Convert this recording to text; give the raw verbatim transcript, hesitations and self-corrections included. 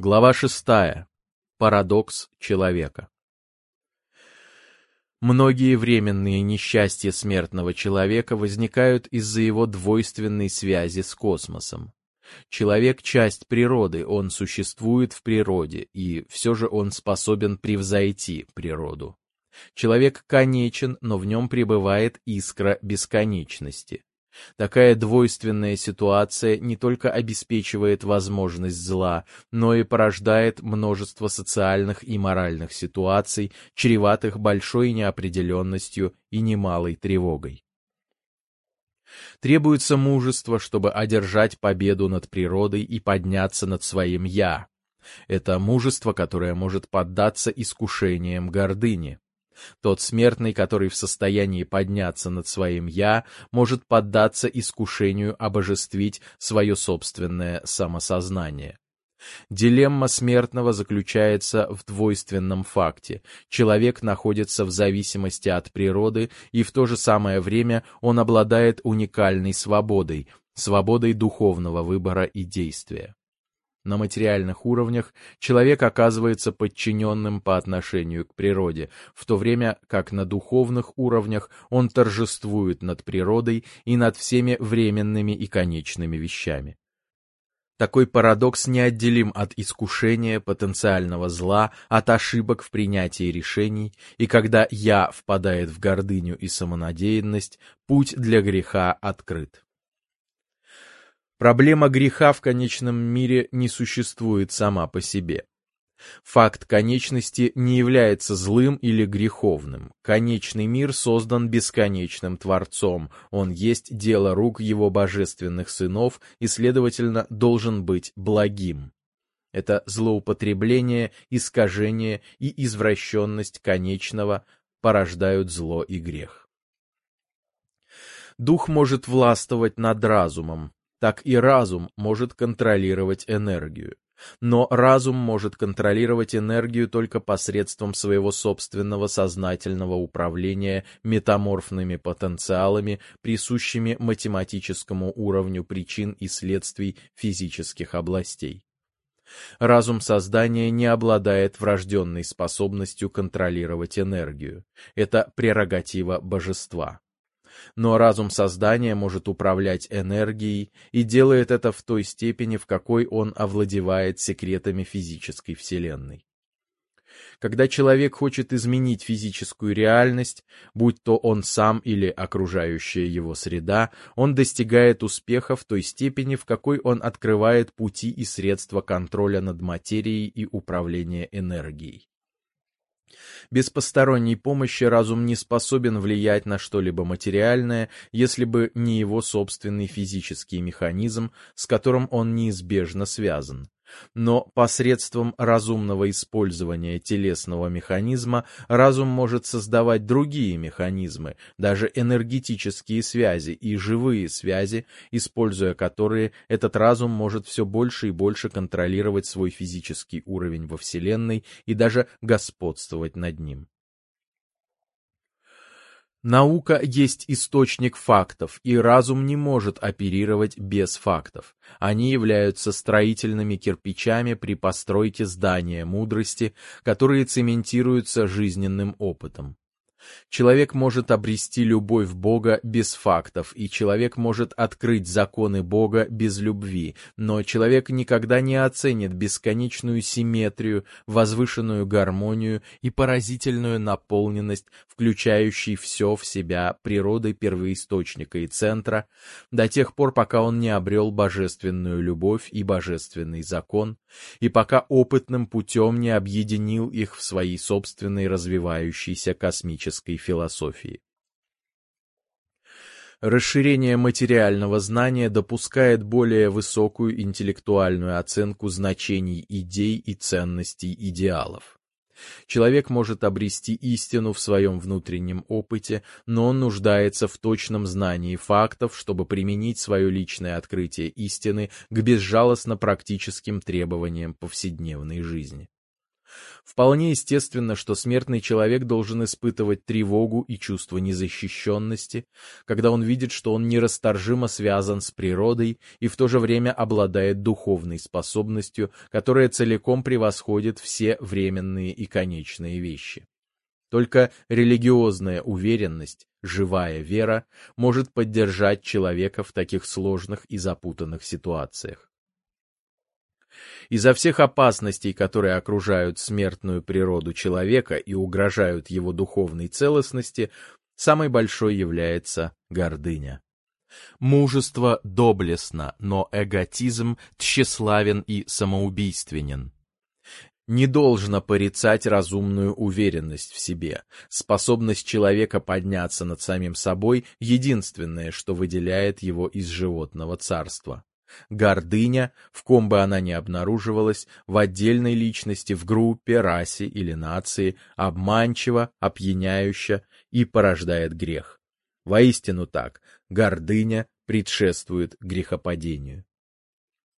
Глава шестая. Парадокс человека. Многие временные несчастья смертного человека возникают из-за его двойственной связи с космосом. Человек — часть природы, он существует в природе, и все же он способен превзойти природу. Человек конечен, но в нем пребывает искра бесконечности. Такая двойственная ситуация не только обеспечивает возможность зла, но и порождает множество социальных и моральных ситуаций, чреватых большой неопределенностью и немалой тревогой. Требуется мужество, чтобы одержать победу над природой и подняться над своим «я». Это мужество, которое может поддаться искушениям гордыни. Тот смертный, который в состоянии подняться над своим «я», может поддаться искушению обожествить свое собственное самосознание. Дилемма смертного заключается в двойственном факте. Человек находится в зависимости от природы, и в то же самое время он обладает уникальной свободой, свободой духовного выбора и действия. На материальных уровнях человек оказывается подчиненным по отношению к природе, в то время как на духовных уровнях он торжествует над природой и над всеми временными и конечными вещами. Такой парадокс неотделим от искушения, потенциального зла, от ошибок в принятии решений, и когда «я» впадает в гордыню и самонадеянность, путь для греха открыт. Проблема греха в конечном мире не существует сама по себе. Факт конечности не является злым или греховным. Конечный мир создан бесконечным Творцом, он есть дело рук его божественных сынов и, следовательно, должен быть благим. Это злоупотребление, искажение и извращенность конечного порождают зло и грех. Дух может властвовать над разумом, так и разум может контролировать энергию. Но разум может контролировать энергию только посредством своего собственного сознательного управления метаморфными потенциалами, присущими математическому уровню причин и следствий физических областей. Разум создания не обладает врожденной способностью контролировать энергию. Это прерогатива божества. Но разум создания может управлять энергией и делает это в той степени, в какой он овладевает секретами физической вселенной. Когда человек хочет изменить физическую реальность, будь то он сам или окружающая его среда, он достигает успеха в той степени, в какой он открывает пути и средства контроля над материей и управления энергией. Без посторонней помощи разум не способен влиять на что-либо материальное, если бы не его собственный физический механизм, с которым он неизбежно связан. Но посредством разумного использования телесного механизма разум может создавать другие механизмы, даже энергетические связи и живые связи, используя которые этот разум может все больше и больше контролировать свой физический уровень во Вселенной и даже господствовать над ним. Наука есть источник фактов, и разум не может оперировать без фактов. Они являются строительными кирпичами при постройке здания мудрости, которые цементируются жизненным опытом. Человек может обрести любовь Бога без фактов, и человек может открыть законы Бога без любви, но человек никогда не оценит бесконечную симметрию, возвышенную гармонию и поразительную наполненность, включающей все в себя природы первоисточника и центра, до тех пор, пока он не обрел божественную любовь и божественный закон, и пока опытным путем не объединил их в своей собственной развивающейся космической философии. Расширение материального знания допускает более высокую интеллектуальную оценку значений идей и ценностей идеалов. Человек может обрести истину в своем внутреннем опыте, но он нуждается в точном знании фактов, чтобы применить свое личное открытие истины к безжалостно практическим требованиям повседневной жизни. Вполне естественно, что смертный человек должен испытывать тревогу и чувство незащищенности, когда он видит, что он нерасторжимо связан с природой и в то же время обладает духовной способностью, которая целиком превосходит все временные и конечные вещи. Только религиозная уверенность, живая вера, может поддержать человека в таких сложных и запутанных ситуациях. Изо всех опасностей, которые окружают смертную природу человека и угрожают его духовной целостности, самой большой является гордыня. Мужество доблестно, но эготизм тщеславен и самоубийственен. Не должно порицать разумную уверенность в себе. Способность человека подняться над самим собой — единственное, что выделяет его из животного царства. Гордыня, в ком бы она ни обнаруживалась, в отдельной личности, в группе, расе или нации, обманчива, опьяняюща и порождает грех. Воистину так, гордыня предшествует грехопадению.